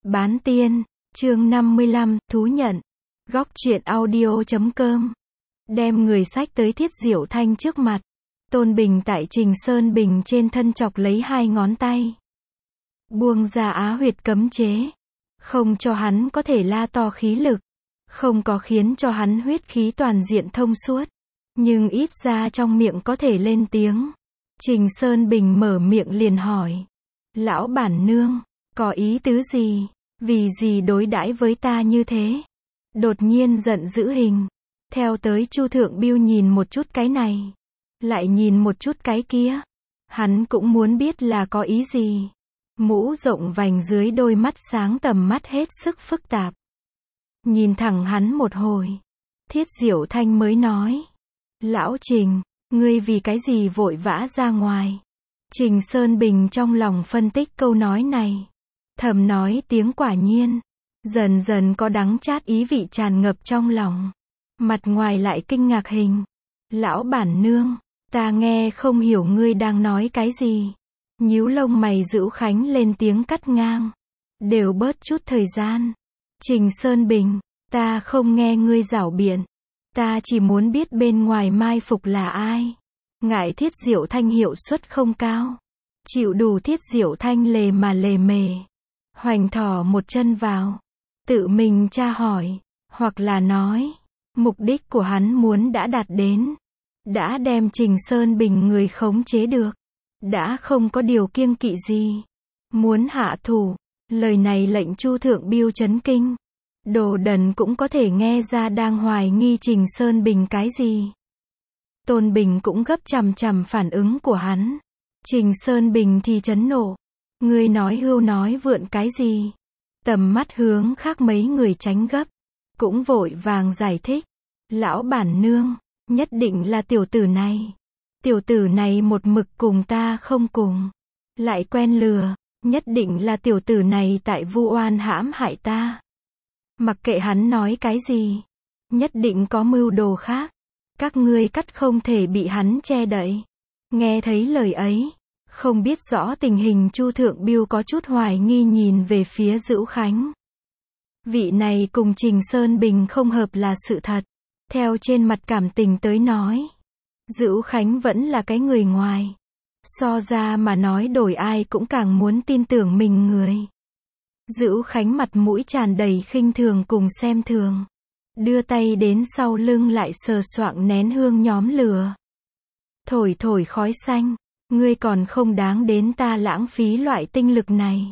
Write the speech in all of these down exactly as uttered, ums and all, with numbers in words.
Bán tiên, chương năm mươi lăm, thú nhận. Góc truyện audio chấm com. Đem người sách tới Thiết Diệu Thanh trước mặt. Tôn Bình tại Trình Sơn Bình trên thân chọc lấy hai ngón tay. Buông ra á huyệt cấm chế. Không cho hắn có thể la to khí lực. Không có khiến cho hắn huyết khí toàn diện thông suốt. Nhưng ít ra trong miệng có thể lên tiếng. Trình Sơn Bình mở miệng liền hỏi. Lão bản nương, có ý tứ gì? Vì gì đối đãi với ta như thế? Đột nhiên giận dữ hình. Theo tới Chu Thượng Biêu nhìn một chút cái này. Lại nhìn một chút cái kia. Hắn cũng muốn biết là có ý gì. Mũ rộng vành dưới đôi mắt sáng tầm mắt hết sức phức tạp. Nhìn thẳng hắn một hồi. Thiết Diệu Thanh mới nói. Lão Trình, ngươi vì cái gì vội vã ra ngoài? Trình Sơn Bình trong lòng phân tích câu nói này. Thầm nói tiếng quả nhiên. Dần dần có đắng chát ý vị tràn ngập trong lòng. Mặt ngoài lại kinh ngạc hình. Lão bản nương, ta nghe không hiểu ngươi đang nói cái gì. Nhíu lông mày Dữu Khánh lên tiếng cắt ngang. Đều bớt chút thời gian. Trình Sơn Bình, ta không nghe ngươi giảo biện. Ta chỉ muốn biết bên ngoài mai phục là ai. Ngại Thiết Diệu Thanh hiệu suất không cao. Chịu đủ Thiết Diệu Thanh lề mà lề mề. Hoành thỏ một chân vào. Tự mình tra hỏi. Hoặc là nói. Mục đích của hắn muốn đã đạt đến. Đã đem Trình Sơn Bình người khống chế được. Đã không có điều kiêng kỵ gì. Muốn hạ thủ. Lời này lệnh Chu Thượng Biêu chấn kinh. Đồ đần cũng có thể nghe ra đang hoài nghi Trình Sơn Bình cái gì. Tôn Bình cũng gấp chằm chằm phản ứng của hắn. Trình Sơn Bình thì chấn nộ. Ngươi nói hưu nói vượn cái gì? Tầm mắt hướng khác mấy người tránh gấp. Cũng vội vàng giải thích. Lão bản nương, nhất định là tiểu tử này. Tiểu tử này một mực cùng ta không cùng. Lại quen lừa, nhất định là tiểu tử này tại vu oan hãm hại ta. Mặc kệ hắn nói cái gì, nhất định có mưu đồ khác. Các ngươi cắt không thể bị hắn che đậy. Nghe thấy lời ấy, không biết rõ tình hình Chu Thượng Biêu có chút hoài nghi nhìn về phía Dữu Khánh. Vị này cùng Trình Sơn Bình không hợp là sự thật. Theo trên mặt cảm tình tới nói, Dữu Khánh vẫn là cái người ngoài. So ra mà nói đổi ai cũng càng muốn tin tưởng mình người. Dữu Khánh mặt mũi tràn đầy khinh thường cùng xem thường. Đưa tay đến sau lưng lại sờ soạng nén hương nhóm lửa. Thổi thổi khói xanh. Ngươi còn không đáng đến ta lãng phí loại tinh lực này.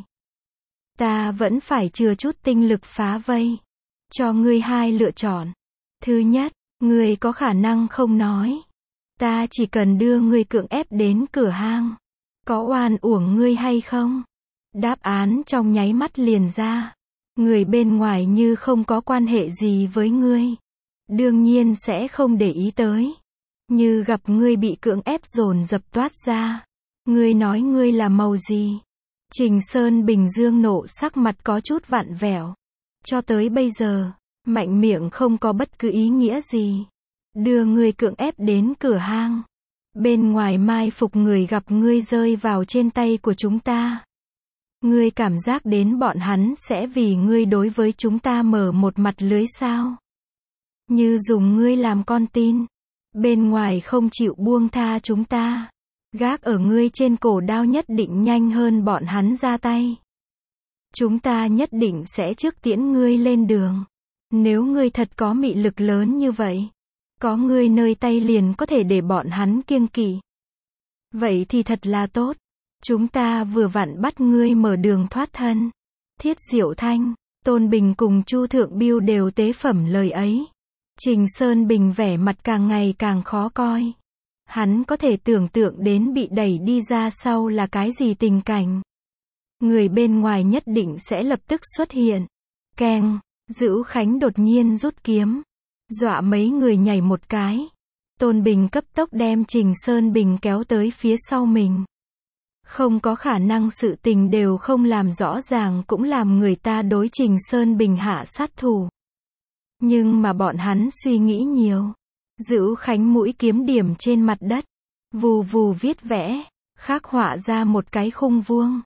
Ta vẫn phải chừa chút tinh lực phá vây. Cho ngươi hai lựa chọn. Thứ nhất, ngươi có khả năng không nói. Ta chỉ cần đưa ngươi cưỡng ép đến cửa hang. Có oan uổng ngươi hay không? Đáp án trong nháy mắt liền ra. Người bên ngoài như không có quan hệ gì với ngươi. Đương nhiên sẽ không để ý tới. Như gặp ngươi bị cưỡng ép dồn dập toát ra. Ngươi nói ngươi là màu gì? Trình Sơn Bình Dương nộ sắc mặt có chút vặn vẹo. Cho tới bây giờ, mạnh miệng không có bất cứ ý nghĩa gì. Đưa ngươi cưỡng ép đến cửa hang. Bên ngoài mai phục người gặp ngươi rơi vào trên tay của chúng ta. Ngươi cảm giác đến bọn hắn sẽ vì ngươi đối với chúng ta mở một mặt lưới sao? Như dùng ngươi làm con tin. Bên ngoài không chịu buông tha chúng ta. Gác ở ngươi trên cổ đao nhất định nhanh hơn bọn hắn ra tay. Chúng ta nhất định sẽ trước tiễn ngươi lên đường. Nếu ngươi thật có mị lực lớn như vậy. Có ngươi nơi tay liền có thể để bọn hắn kiêng kỵ. Vậy thì thật là tốt. Chúng ta vừa vặn bắt ngươi mở đường thoát thân. Thiết Diệu Thanh, Tôn Bình cùng Chu Thượng Biêu đều tế phẩm lời ấy. Trình Sơn Bình vẻ mặt càng ngày càng khó coi. Hắn có thể tưởng tượng đến bị đẩy đi ra sau là cái gì tình cảnh. Người bên ngoài nhất định sẽ lập tức xuất hiện. Keng, Dữu Khánh đột nhiên rút kiếm. Dọa mấy người nhảy một cái. Tôn Bình cấp tốc đem Trình Sơn Bình kéo tới phía sau mình. Không có khả năng sự tình đều không làm rõ ràng cũng làm người ta đối Trình Sơn Bình hạ sát thủ. Nhưng mà bọn hắn suy nghĩ nhiều. Dữu Khánh mũi kiếm điểm trên mặt đất. Vù vù viết vẽ. Khắc họa ra một cái khung vuông.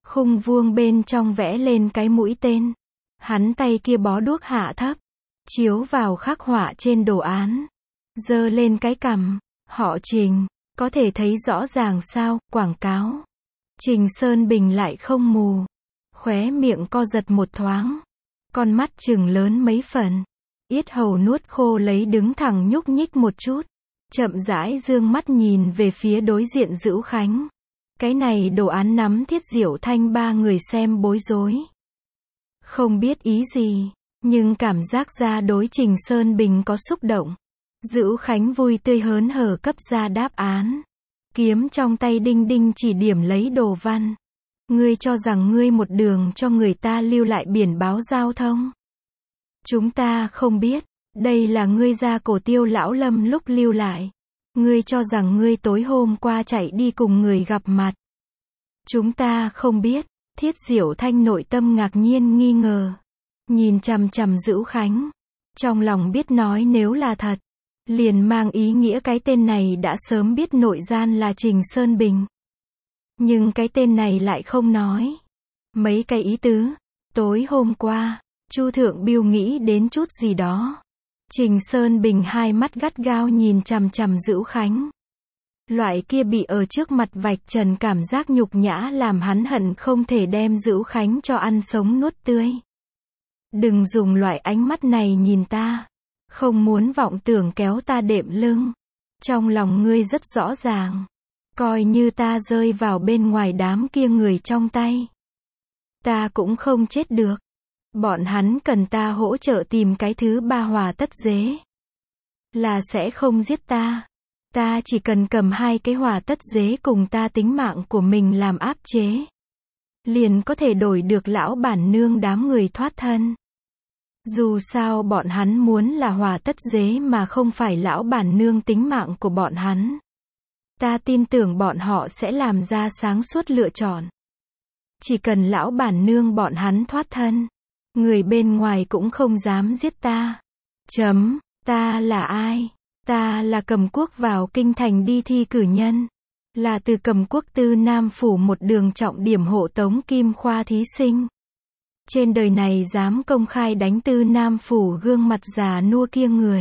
Khung vuông bên trong vẽ lên cái mũi tên. Hắn tay kia bó đuốc hạ thấp, chiếu vào khắc họa trên đồ án. Giơ lên cái cằm, họ Trình, có thể thấy rõ ràng sao, quảng cáo. Trình Sơn Bình lại không mù. Khóe miệng co giật một thoáng. Con mắt trừng lớn mấy phần. Yết hầu nuốt khô lấy đứng thẳng nhúc nhích một chút. Chậm rãi dương mắt nhìn về phía đối diện Dữu Khánh. Cái này đồ án nắm Thiết Diệu Thanh ba người xem bối rối. Không biết ý gì, nhưng cảm giác ra đối Trình Sơn Bình có xúc động. Dữu Khánh vui tươi hớn hở cấp ra đáp án. Kiếm trong tay đinh đinh chỉ điểm lấy đồ văn. Ngươi cho rằng ngươi một đường cho người ta lưu lại biển báo giao thông. Chúng ta không biết, đây là ngươi ra cổ Tiêu lão Lâm lúc lưu lại. Ngươi cho rằng ngươi tối hôm qua chạy đi cùng người gặp mặt. Chúng ta không biết. Thiết Diệu Thanh nội tâm ngạc nhiên nghi ngờ. Nhìn chằm chằm Dữu Khánh. Trong lòng biết nói nếu là thật, liền mang ý nghĩa cái tên này đã sớm biết nội gian là Trình Sơn Bình. Nhưng cái tên này lại không nói. Mấy cái ý tứ. Tối hôm qua, Chu Thượng Biêu nghĩ đến chút gì đó. Trình Sơn Bình hai mắt gắt gao nhìn chằm chằm Dữu Khánh. Loại kia bị ở trước mặt vạch trần cảm giác nhục nhã làm hắn hận không thể đem Dữu Khánh cho ăn sống nuốt tươi. Đừng dùng loại ánh mắt này nhìn ta. Không muốn vọng tưởng kéo ta đệm lưng. Trong lòng ngươi rất rõ ràng. Coi như ta rơi vào bên ngoài đám kia người trong tay. Ta cũng không chết được. Bọn hắn cần ta hỗ trợ tìm cái thứ ba hòa tất dế. Là sẽ không giết ta. Ta chỉ cần cầm hai cái hòa tất dế cùng ta tính mạng của mình làm áp chế. Liền có thể đổi được lão bản nương đám người thoát thân. Dù sao bọn hắn muốn là hòa tất dế mà không phải lão bản nương tính mạng của bọn hắn. Ta tin tưởng bọn họ sẽ làm ra sáng suốt lựa chọn. Chỉ cần lão bản nương bọn hắn thoát thân. Người bên ngoài cũng không dám giết ta. Chấm, ta là ai? Ta là Cầm Quốc vào kinh thành đi thi cử nhân. Là từ Cầm Quốc Tư Nam Phủ một đường trọng điểm hộ tống Kim Khoa thí sinh. Trên đời này dám công khai đánh Tư Nam Phủ gương mặt già nua kia người.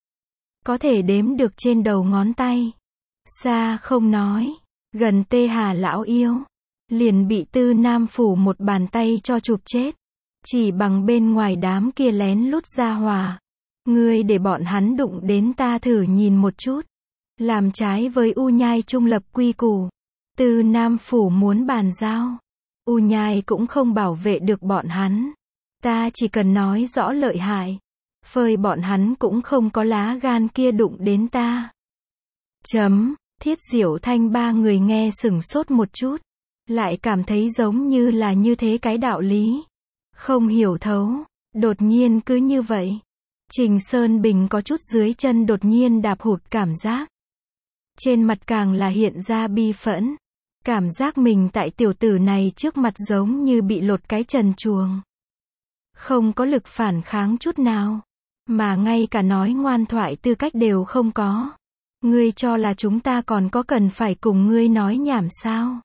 Có thể đếm được trên đầu ngón tay. Xa không nói. Gần Tê Hà lão yêu. Liền bị Tư Nam Phủ một bàn tay cho chụp chết. Chỉ bằng bên ngoài đám kia lén lút ra hòa. Ngươi để bọn hắn đụng đến ta thử nhìn một chút. Làm trái với U Nhai trung lập quy củ. Tư Nam Phủ muốn bàn giao. U Nhai cũng không bảo vệ được bọn hắn. Ta chỉ cần nói rõ lợi hại. Phơi bọn hắn cũng không có lá gan kia đụng đến ta. Chấm, Thiết Diệu Thanh ba người nghe sửng sốt một chút. Lại cảm thấy giống như là như thế cái đạo lý. Không hiểu thấu. Đột nhiên cứ như vậy. Trình Sơn Bình có chút dưới chân đột nhiên đạp hụt cảm giác. Trên mặt càng là hiện ra bi phẫn. Cảm giác mình tại tiểu tử này trước mặt giống như bị lột cái trần truồng. Không có lực phản kháng chút nào. Mà ngay cả nói ngoan thoại tư cách đều không có. Ngươi cho là chúng ta còn có cần phải cùng ngươi nói nhảm sao?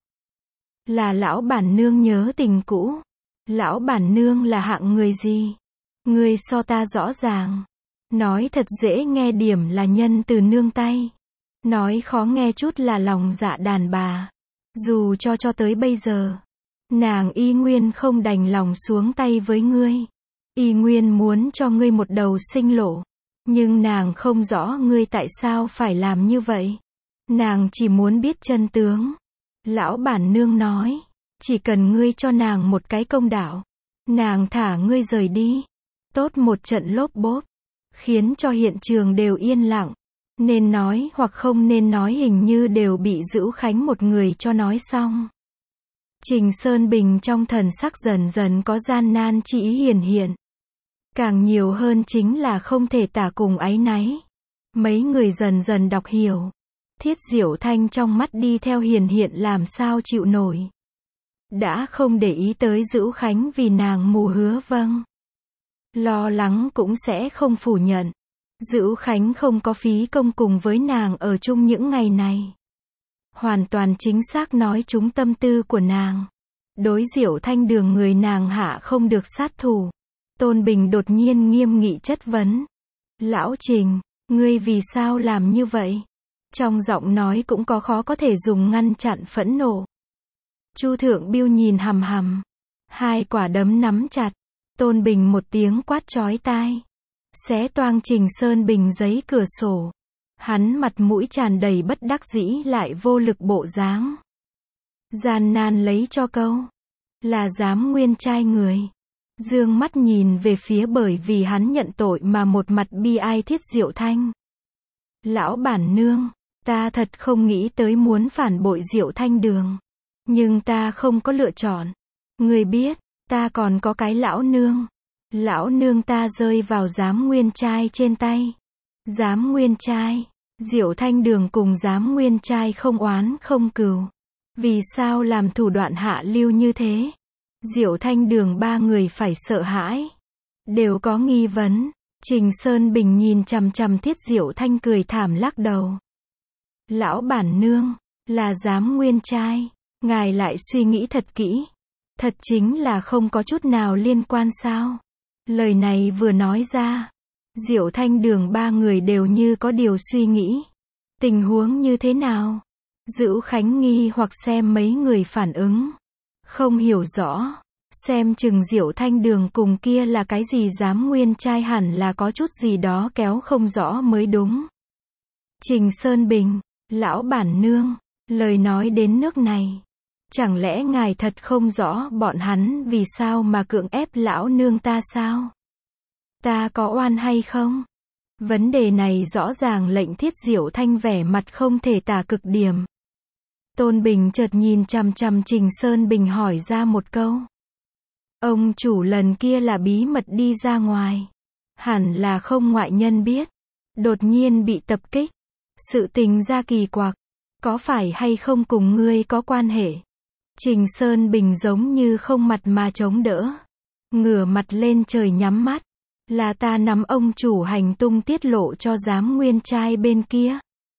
Là lão bản nương nhớ tình cũ. Lão bản nương là hạng người gì? Ngươi so ta rõ ràng. Nói thật dễ nghe điểm là nhân từ nương tay. Nói khó nghe chút là lòng dạ đàn bà. Dù cho cho tới bây giờ, nàng y nguyên không đành lòng xuống tay với ngươi. Y nguyên muốn cho ngươi một đầu sinh lộ. Nhưng nàng không rõ ngươi tại sao phải làm như vậy. Nàng chỉ muốn biết chân tướng. Lão bản nương nói, chỉ cần ngươi cho nàng một cái công đạo, nàng thả ngươi rời đi. Tốt một trận lốp bốp, khiến cho hiện trường đều yên lặng. Nên nói hoặc không nên nói hình như đều bị Dữu Khánh một người cho nói xong. Trình Sơn Bình trong thần sắc dần dần có gian nan chi ý hiển hiện. Càng nhiều hơn chính là không thể tả cùng áy náy. Mấy người dần dần đọc hiểu. Thiết Diệu Thanh trong mắt đi theo hiển hiện làm sao chịu nổi. Đã không để ý tới Dữu Khánh vì nàng mù hứa vâng. Lo lắng cũng sẽ không phủ nhận. Dữu Khánh không có phí công cùng với nàng ở chung những ngày này. Hoàn toàn chính xác nói trúng tâm tư của nàng. Đối Diệu Thanh Đường người nàng hạ không được sát thủ. Tôn Bình đột nhiên nghiêm nghị chất vấn. Lão Trình, ngươi vì sao làm như vậy? Trong giọng nói cũng có khó có thể dùng ngăn chặn phẫn nộ. Chu Thượng Biêu nhìn hằm hằm. Hai quả đấm nắm chặt. Tôn Bình một tiếng quát chói tai. Xé toang Trình Sơn Bình giấy cửa sổ. Hắn mặt mũi tràn đầy bất đắc dĩ lại vô lực bộ dáng. Gian nan lấy cho câu. Là dám nguyên trai người. Dương mắt nhìn về phía bởi vì hắn nhận tội mà một mặt bi ai Thiết Diệu Thanh. Lão bản nương, ta thật không nghĩ tới muốn phản bội Diệu Thanh Đường. Nhưng ta không có lựa chọn. Người biết, ta còn có cái lão nương. Lão nương ta rơi vào giám nguyên trai trên tay. Giám nguyên trai. Diệu Thanh Đường cùng giám nguyên trai không oán không cừu. Vì sao làm thủ đoạn hạ lưu như thế? Diệu Thanh Đường ba người phải sợ hãi. Đều có nghi vấn. Trình Sơn Bình nhìn chằm chằm Thiết Diệu Thanh cười thảm lắc đầu. Lão bản nương, là giám nguyên trai. Ngài lại suy nghĩ thật kỹ. Thật chính là không có chút nào liên quan sao? Lời này vừa nói ra. Diệu Thanh Đường ba người đều như có điều suy nghĩ. Tình huống như thế nào? Dữu Khánh nghi hoặc xem mấy người phản ứng. Không hiểu rõ. Xem chừng Diệu Thanh Đường cùng kia là cái gì giám nguyên trai hẳn là có chút gì đó kéo không rõ mới đúng. Trình Sơn Bình, lão bản nương, lời nói đến nước này. Chẳng lẽ ngài thật không rõ bọn hắn vì sao mà cưỡng ép lão nương ta sao? Ta có oan hay không? Vấn đề này rõ ràng lệnh Thiết Diệu Thanh vẻ mặt không thể tả cực điểm. Tôn Bình chợt nhìn chằm chằm Trình Sơn Bình hỏi ra một câu. Ông chủ lần kia là bí mật đi ra ngoài. Hẳn là không ngoại nhân biết. Đột nhiên bị tập kích. Sự tình ra kỳ quặc. Có phải hay không cùng ngươi có quan hệ? Trình Sơn Bình giống như không mặt mà chống đỡ. Ngửa mặt lên trời nhắm mắt. Là ta nắm ông chủ hành tung tiết lộ cho giám nguyên trai bên kia.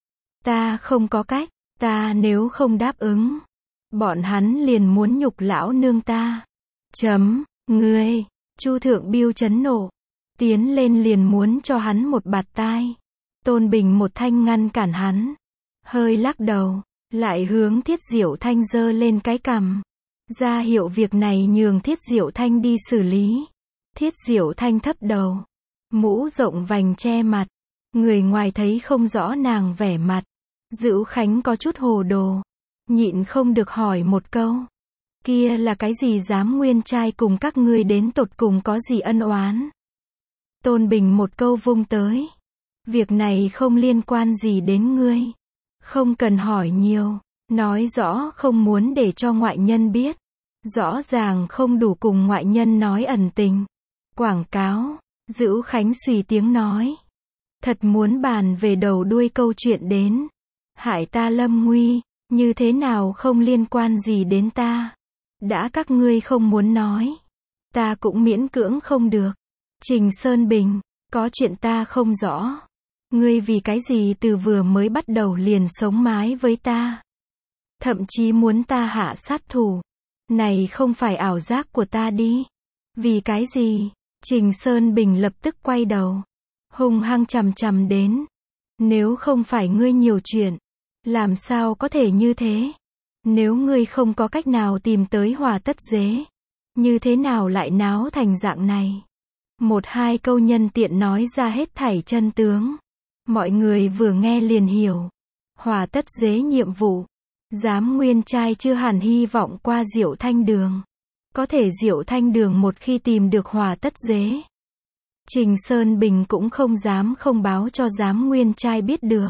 Ta không có cách. Ta nếu không đáp ứng. Bọn hắn liền muốn nhục lão nương ta. Chấm, ngươi. Chu Thượng Biêu chấn nộ. Tiến lên liền muốn cho hắn một bạt tai. Tôn Bình một thanh ngăn cản hắn. Hơi lắc đầu. Lại hướng Thiết Diệu Thanh giơ lên cái cằm. Ra hiệu việc này nhường Thiết Diệu Thanh đi xử lý. Thiết Diệu Thanh thấp đầu. Mũ rộng vành che mặt. Người ngoài thấy không rõ nàng vẻ mặt. Dữu Khánh có chút hồ đồ. Nhịn không được hỏi một câu. Kia là cái gì dám nguyên trai cùng các ngươi đến tột cùng có gì ân oán? Tôn Bình một câu vung tới. Việc này không liên quan gì đến ngươi. Không cần hỏi nhiều. Nói rõ không muốn để cho ngoại nhân biết. Rõ ràng không đủ cùng ngoại nhân nói ẩn tình. Quảng cáo. Dữu Khánh suy tiếng nói. Thật muốn bàn về đầu đuôi câu chuyện đến. Hại ta lâm nguy. Như thế nào không liên quan gì đến ta. Đã các ngươi không muốn nói. Ta cũng miễn cưỡng không được. Trình Sơn Bình. Có chuyện ta không rõ. Ngươi vì cái gì từ vừa mới bắt đầu liền sống mái với ta. Thậm chí muốn ta hạ sát thủ. Này không phải ảo giác của ta đi. Vì cái gì? Trình Sơn Bình lập tức quay đầu. Hung hăng chằm chằm đến. Nếu không phải ngươi nhiều chuyện. Làm sao có thể như thế? Nếu ngươi không có cách nào tìm tới Hòa Tất Dế. Như thế nào lại náo thành dạng này? Một hai câu nhân tiện nói ra hết thảy chân tướng. Mọi người vừa nghe liền hiểu. Hòa Tất Dế nhiệm vụ. Giám nguyên trai chưa hẳn hy vọng qua Diệu Thanh Đường. Có thể Diệu Thanh Đường một khi tìm được Hòa Tất Dế. Trình Sơn Bình cũng không dám không báo cho giám nguyên trai biết được.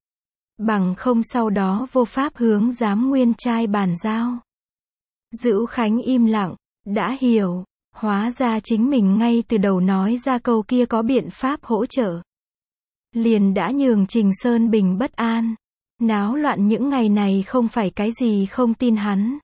Bằng không sau đó vô pháp hướng giám nguyên trai bàn giao. Dữu Khánh im lặng, đã hiểu. Hóa ra chính mình ngay từ đầu nói ra câu kia có biện pháp hỗ trợ. Liền đã nhường Trình Sơn Bình bất an. Náo loạn những ngày này không phải cái gì không tin hắn.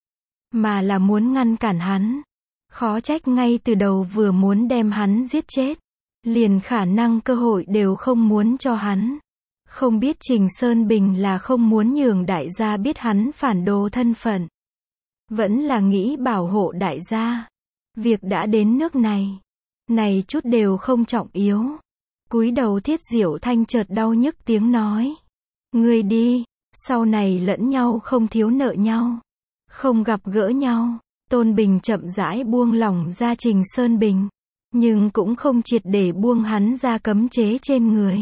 Mà là muốn ngăn cản hắn. Khó trách ngay từ đầu vừa muốn đem hắn giết chết. Liền khả năng cơ hội đều không muốn cho hắn. Không biết Trình Sơn Bình là không muốn nhường đại gia biết hắn phản đồ thân phận. Vẫn là nghĩ bảo hộ đại gia. Việc đã đến nước này. Này chút đều không trọng yếu. Cúi đầu Thiết Diệu Thanh chợt đau nhức tiếng nói. Ngươi đi, sau này lẫn nhau không thiếu nợ nhau. Không gặp gỡ nhau. Tôn Bình chậm rãi buông lỏng ra Trình Sơn Bình. Nhưng cũng không triệt để buông hắn ra cấm chế trên người.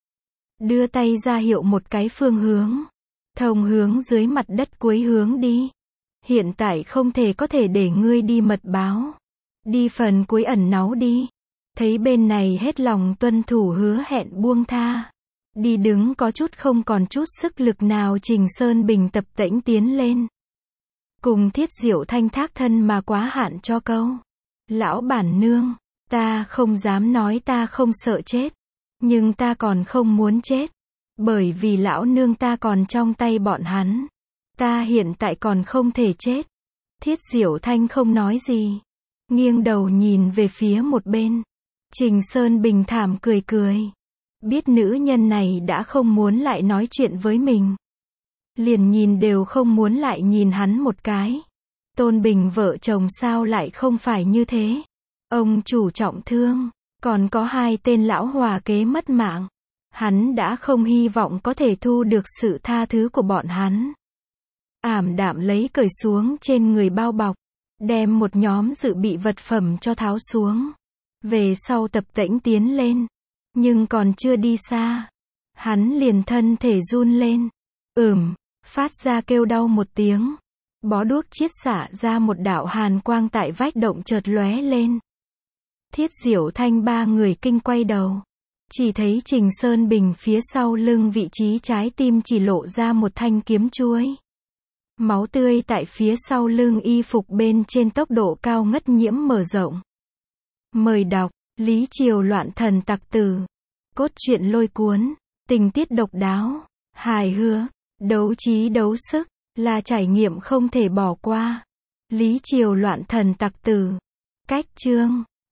Đưa tay ra hiệu một cái phương hướng. Thông hướng dưới mặt đất cuối hướng đi. Hiện tại không thể có thể để ngươi đi mật báo. Đi phần cuối ẩn náu đi. Thấy bên này hết lòng tuân thủ hứa hẹn buông tha. Đi đứng có chút không còn chút sức lực nào Trình Sơn Bình tập tễnh tiến lên. Cùng Thiết Diệu Thanh thác thân mà quá hạn cho câu. Lão bản nương, ta không dám nói ta không sợ chết. Nhưng ta còn không muốn chết. Bởi vì lão nương ta còn trong tay bọn hắn. Ta hiện tại còn không thể chết. Thiết Diệu Thanh không nói gì. Nghiêng đầu nhìn về phía một bên. Trình Sơn Bình thảm cười cười. Biết nữ nhân này đã không muốn lại nói chuyện với mình. Liền nhìn đều không muốn lại nhìn hắn một cái. Tôn Bình vợ chồng sao lại không phải như thế. Ông chủ trọng thương. Còn có hai tên lão hòa kế mất mạng. Hắn đã không hy vọng có thể thu được sự tha thứ của bọn hắn. Ảm đạm lấy cởi xuống trên người bao bọc. Đem một nhóm dự bị vật phẩm cho tháo xuống. Về sau tập tễnh tiến lên. Nhưng còn chưa đi xa. Hắn liền thân thể run lên. Ừm, phát ra kêu đau một tiếng. Bó đuốc chiết xả ra một đạo hàn quang tại vách động chợt lóe lên. Thiết Diệu Thanh ba người kinh quay đầu. Chỉ thấy Trình Sơn Bình phía sau lưng vị trí trái tim chỉ lộ ra một thanh kiếm chuôi. Máu tươi tại phía sau lưng y phục bên trên tốc độ cao ngất nhiễm mở rộng. Mời đọc, Lý Triều Loạn Thần Tặc Tử. Cốt truyện lôi cuốn, tình tiết độc đáo, hài hước, đấu trí đấu sức, là trải nghiệm không thể bỏ qua. Lý Triều Loạn Thần Tặc Tử. Cách chương